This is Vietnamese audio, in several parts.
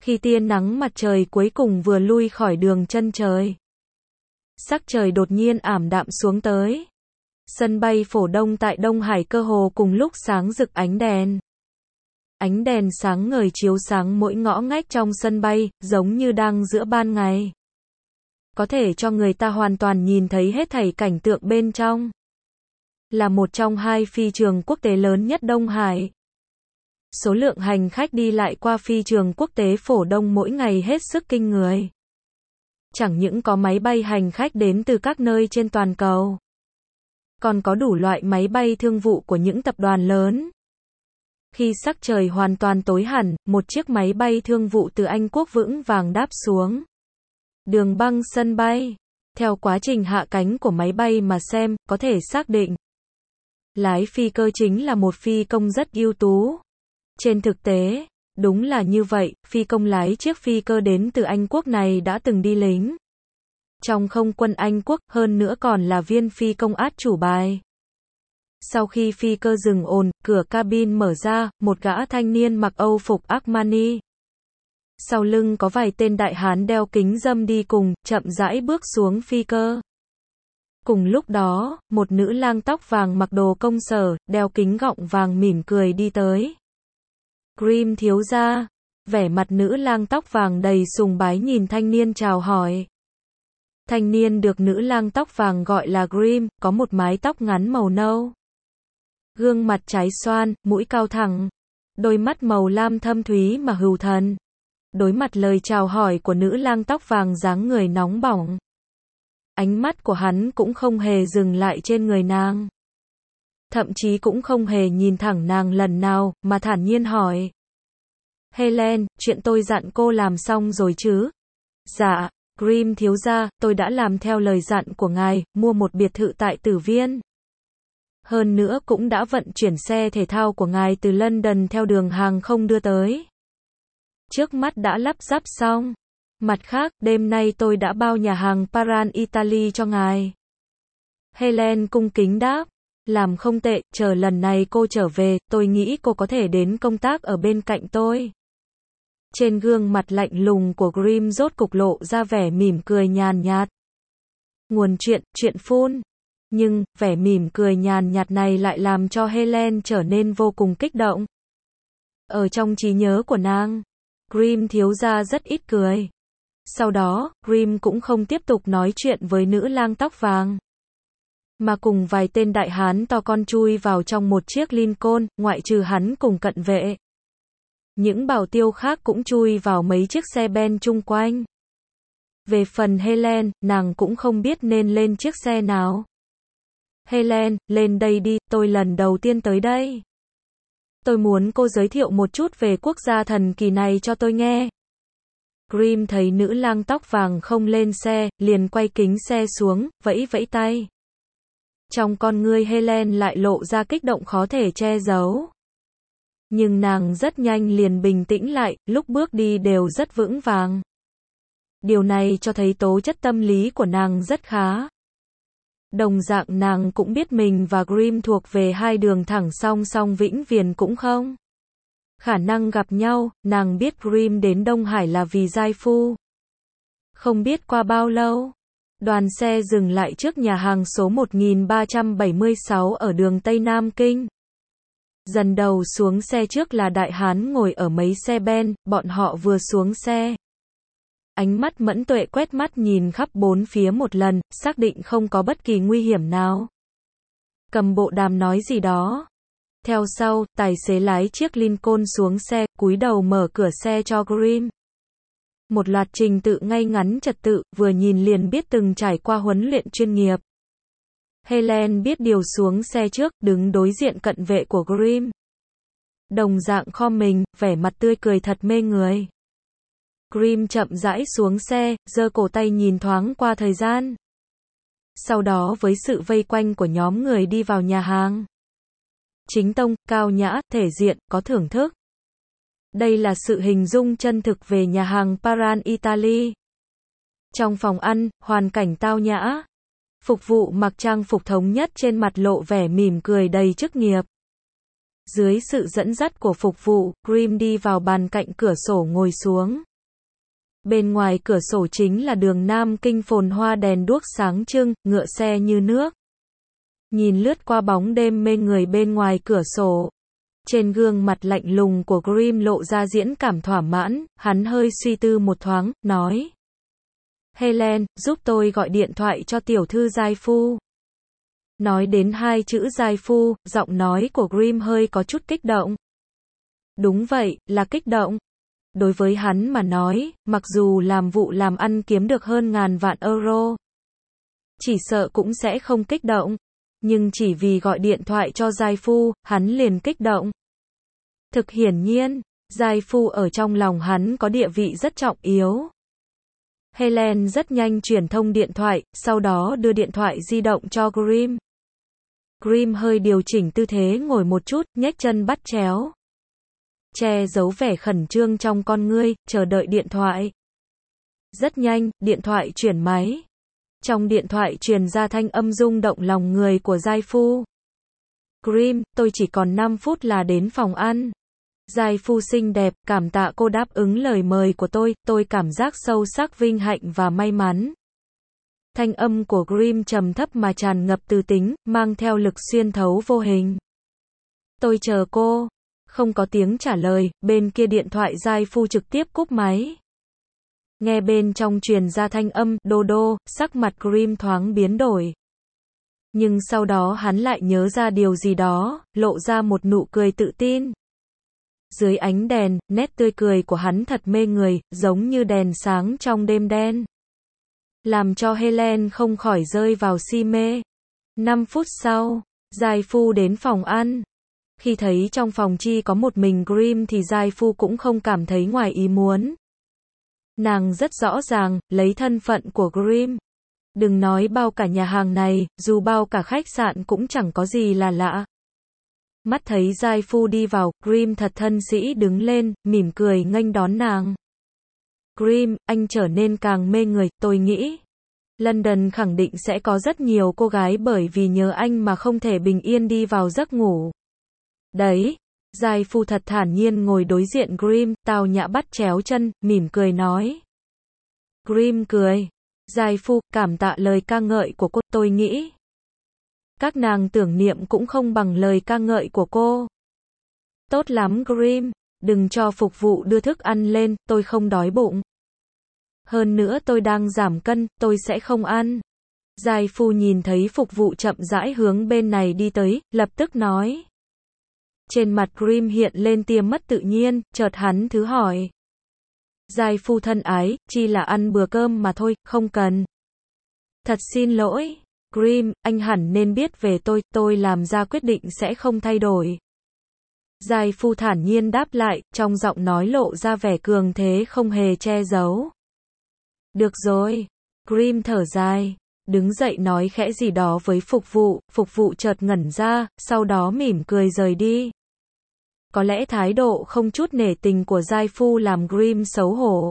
Khi tia nắng mặt trời cuối cùng vừa lui khỏi đường chân trời, sắc trời đột nhiên ảm đạm xuống tới. Sân bay Phổ Đông tại Đông Hải cơ hồ cùng lúc sáng rực ánh đèn. Ánh đèn sáng ngời chiếu sáng mỗi ngõ ngách trong sân bay, giống như đang giữa ban ngày. Có thể cho người ta hoàn toàn nhìn thấy hết thảy cảnh tượng bên trong. Là một trong hai phi trường quốc tế lớn nhất Đông Hải. Số lượng hành khách đi lại qua phi trường quốc tế Phổ Đông mỗi ngày hết sức kinh người. Chẳng những có máy bay hành khách đến từ các nơi trên toàn cầu, còn có đủ loại máy bay thương vụ của những tập đoàn lớn. Khi sắc trời hoàn toàn tối hẳn, một chiếc máy bay thương vụ từ Anh Quốc vững vàng đáp xuống đường băng sân bay. Theo quá trình hạ cánh của máy bay mà xem, có thể xác định lái phi cơ chính là một phi công rất ưu tú. Trên thực tế, đúng là như vậy, phi công lái chiếc phi cơ đến từ Anh Quốc này đã từng đi lính trong không quân Anh Quốc, hơn nữa còn là viên phi công át chủ bài. Sau khi phi cơ dừng ổn, cửa cabin mở ra, một gã thanh niên mặc Âu phục Armani. Sau lưng có vài tên đại hán đeo kính râm đi cùng, chậm rãi bước xuống phi cơ. Cùng lúc đó, một nữ lang tóc vàng mặc đồ công sở, đeo kính gọng vàng mỉm cười đi tới. Grim thiếu gia. Vẻ mặt nữ lang tóc vàng đầy sùng bái nhìn thanh niên chào hỏi. Thanh niên được nữ lang tóc vàng gọi là Grim, có một mái tóc ngắn màu nâu. Gương mặt trái xoan, mũi cao thẳng. Đôi mắt màu lam thâm thúy mà hữu thần. Đối mặt lời chào hỏi của nữ lang tóc vàng dáng người nóng bỏng. Ánh mắt của hắn cũng không hề dừng lại trên người nàng. Thậm chí cũng không hề nhìn thẳng nàng lần nào, mà thản nhiên hỏi. Helen, chuyện tôi dặn cô làm xong rồi chứ? Dạ, Grim thiếu gia, tôi đã làm theo lời dặn của ngài, mua một biệt thự tại Tử Viên. Hơn nữa cũng đã vận chuyển xe thể thao của ngài từ London theo đường hàng không đưa tới. Trước mắt đã lắp ráp xong. Mặt khác, đêm nay tôi đã bao nhà hàng Paran Italy cho ngài. Helen cung kính đáp. Làm không tệ, chờ lần này cô trở về, tôi nghĩ cô có thể đến công tác ở bên cạnh tôi. Trên gương mặt lạnh lùng của Grim rốt cục lộ ra vẻ mỉm cười nhàn nhạt. Nguồn chuyện phun. Nhưng, vẻ mỉm cười nhàn nhạt này lại làm cho Helen trở nên vô cùng kích động. Ở trong trí nhớ của nàng, Grim thiếu gia rất ít cười. Sau đó, Grim cũng không tiếp tục nói chuyện với nữ lang tóc vàng, mà cùng vài tên đại hán to con chui vào trong một chiếc Lincoln, ngoại trừ hắn cùng cận vệ. Những bảo tiêu khác cũng chui vào mấy chiếc xe ben chung quanh. Về phần Helen, nàng cũng không biết nên lên chiếc xe nào. Helen, lên đây đi, tôi lần đầu tiên tới đây. Tôi muốn cô giới thiệu một chút về quốc gia thần kỳ này cho tôi nghe. Grim thấy nữ lang tóc vàng không lên xe, liền quay kính xe xuống, vẫy vẫy tay. Trong con ngươi Helen lại lộ ra kích động khó thể che giấu. Nhưng nàng rất nhanh liền bình tĩnh lại, lúc bước đi đều rất vững vàng. Điều này cho thấy tố chất tâm lý của nàng rất khá. Đồng dạng nàng cũng biết mình và Grim thuộc về hai đường thẳng song song vĩnh viễn cũng không khả năng gặp nhau, nàng biết Grim đến Đông Hải là vì giai phu. Không biết qua bao lâu, đoàn xe dừng lại trước nhà hàng số 1376 ở đường Tây Nam Kinh. Dần đầu xuống xe trước là đại hán ngồi ở mấy xe ben, bọn họ vừa xuống xe. Ánh mắt mẫn tuệ quét mắt nhìn khắp bốn phía một lần, xác định không có bất kỳ nguy hiểm nào. Cầm bộ đàm nói gì đó. Theo sau, tài xế lái chiếc Lincoln xuống xe, cúi đầu mở cửa xe cho Grim. Một loạt trình tự ngay ngắn trật tự, vừa nhìn liền biết từng trải qua huấn luyện chuyên nghiệp. Helen biết điều xuống xe trước, đứng đối diện cận vệ của Grim. Đồng dạng khom mình, vẻ mặt tươi cười thật mê người. Grim chậm rãi xuống xe, giơ cổ tay nhìn thoáng qua thời gian. Sau đó với sự vây quanh của nhóm người đi vào nhà hàng. Chính tông, cao nhã, thể diện, có thưởng thức. Đây là sự hình dung chân thực về nhà hàng Paran Italy. Trong phòng ăn, hoàn cảnh tao nhã. Phục vụ mặc trang phục thống nhất trên mặt lộ vẻ mỉm cười đầy chức nghiệp. Dưới sự dẫn dắt của phục vụ, Grim đi vào bàn cạnh cửa sổ ngồi xuống. Bên ngoài cửa sổ chính là đường Nam Kinh phồn hoa đèn đuốc sáng trưng, ngựa xe như nước. Nhìn lướt qua bóng đêm mê người bên ngoài cửa sổ. Trên gương mặt lạnh lùng của Grimm lộ ra diễn cảm thỏa mãn, hắn hơi suy tư một thoáng, nói. Helen, giúp tôi gọi điện thoại cho tiểu thư giai phu. Nói đến hai chữ giai phu, giọng nói của Grimm hơi có chút kích động. Đúng vậy, là kích động. Đối với hắn mà nói, mặc dù làm vụ làm ăn kiếm được hơn ngàn vạn euro, chỉ sợ cũng sẽ không kích động. Nhưng chỉ vì gọi điện thoại cho giai phu, hắn liền kích động. Thực hiển nhiên, giai phu ở trong lòng hắn có địa vị rất trọng yếu. Helen rất nhanh truyền thông điện thoại, sau đó đưa điện thoại di động cho Grimm. Grimm hơi điều chỉnh tư thế ngồi một chút, nhếch chân bắt chéo. Che giấu vẻ khẩn trương trong con ngươi, chờ đợi điện thoại. Rất nhanh, điện thoại chuyển máy. Trong điện thoại truyền ra thanh âm rung động lòng người của giai phu. Grimm, tôi chỉ còn 5 phút là đến phòng ăn. Giai phu xinh đẹp, cảm tạ cô đáp ứng lời mời của tôi cảm giác sâu sắc vinh hạnh và may mắn. Thanh âm của Grimm trầm thấp mà tràn ngập từ tính, mang theo lực xuyên thấu vô hình. Tôi chờ cô. Không có tiếng trả lời, bên kia điện thoại giai phu trực tiếp cúp máy. Nghe bên trong truyền ra thanh âm, đô đô, sắc mặt Grimm thoáng biến đổi. Nhưng sau đó hắn lại nhớ ra điều gì đó, lộ ra một nụ cười tự tin. Dưới ánh đèn, nét tươi cười của hắn thật mê người, giống như đèn sáng trong đêm đen. Làm cho Helen không khỏi rơi vào si mê. 5 phút sau, giai phu đến phòng ăn. Khi thấy trong phòng chỉ có một mình Grimm thì giai phu cũng không cảm thấy ngoài ý muốn. Nàng rất rõ ràng, lấy thân phận của Grimm. Đừng nói bao cả nhà hàng này, dù bao cả khách sạn cũng chẳng có gì là lạ. Mắt thấy giai phu đi vào, Grimm thật thân sĩ đứng lên, mỉm cười nghênh đón nàng. Grimm, anh trở nên càng mê người, tôi nghĩ. London khẳng định sẽ có rất nhiều cô gái bởi vì nhờ anh mà không thể bình yên đi vào giấc ngủ. Đấy, giai phu thật thản nhiên ngồi đối diện Grimm, tao nhã bắt chéo chân, mỉm cười nói. Grimm cười. Giai phu, cảm tạ lời ca ngợi của cô, tôi nghĩ. Các nàng tưởng niệm cũng không bằng lời ca ngợi của cô. Tốt lắm Grimm, đừng cho phục vụ đưa thức ăn lên, tôi không đói bụng. Hơn nữa tôi đang giảm cân, tôi sẽ không ăn. Giai phu nhìn thấy phục vụ chậm rãi hướng bên này đi tới, lập tức nói. Trên mặt Grimm hiện lên tia mất tự nhiên, chợt hắn thứ hỏi. Giai phu thân ái, chỉ là ăn bữa cơm mà thôi, không cần. Thật xin lỗi, Grimm, anh hẳn nên biết về tôi làm ra quyết định sẽ không thay đổi. Giai phu thản nhiên đáp lại, trong giọng nói lộ ra vẻ cường thế không hề che giấu. Được rồi, Grimm thở dài, đứng dậy nói khẽ gì đó với phục vụ chợt ngẩn ra, sau đó mỉm cười rời đi. Có lẽ thái độ không chút nể tình của giai phu làm Grimm xấu hổ.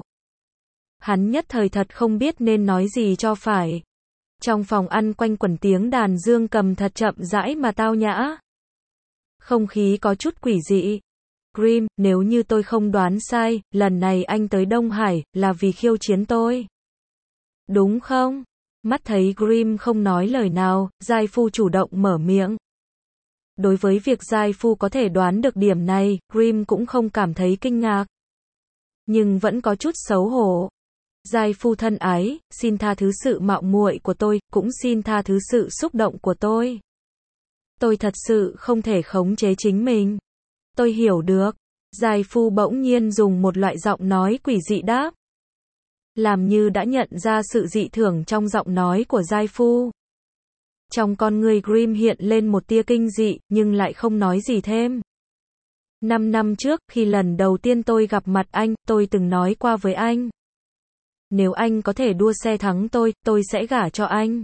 Hắn nhất thời thật không biết nên nói gì cho phải. Trong phòng ăn quanh quẩn tiếng đàn dương cầm thật chậm rãi mà tao nhã. Không khí có chút quỷ dị. Grimm, nếu như tôi không đoán sai, lần này anh tới Đông Hải, là vì khiêu chiến tôi. Đúng không? Mắt thấy Grimm không nói lời nào, giai phu chủ động mở miệng. Đối với việc giai phu có thể đoán được điểm này, Grimm cũng không cảm thấy kinh ngạc. Nhưng vẫn có chút xấu hổ. Giai phu thân ái, xin tha thứ sự mạo muội của tôi, cũng xin tha thứ sự xúc động của tôi. Tôi thật sự không thể khống chế chính mình. Tôi hiểu được. Giai phu bỗng nhiên dùng một loại giọng nói quỷ dị đáp. Làm như đã nhận ra sự dị thường trong giọng nói của giai phu. Trong con người Grimm hiện lên một tia kinh dị, nhưng lại không nói gì thêm. 5 năm trước, khi lần đầu tiên tôi gặp mặt anh, tôi từng nói qua với anh. Nếu anh có thể đua xe thắng tôi sẽ gả cho anh.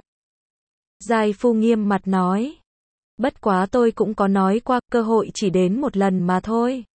Giai phu nghiêm mặt nói. Bất quá tôi cũng có nói qua, cơ hội chỉ đến một lần mà thôi.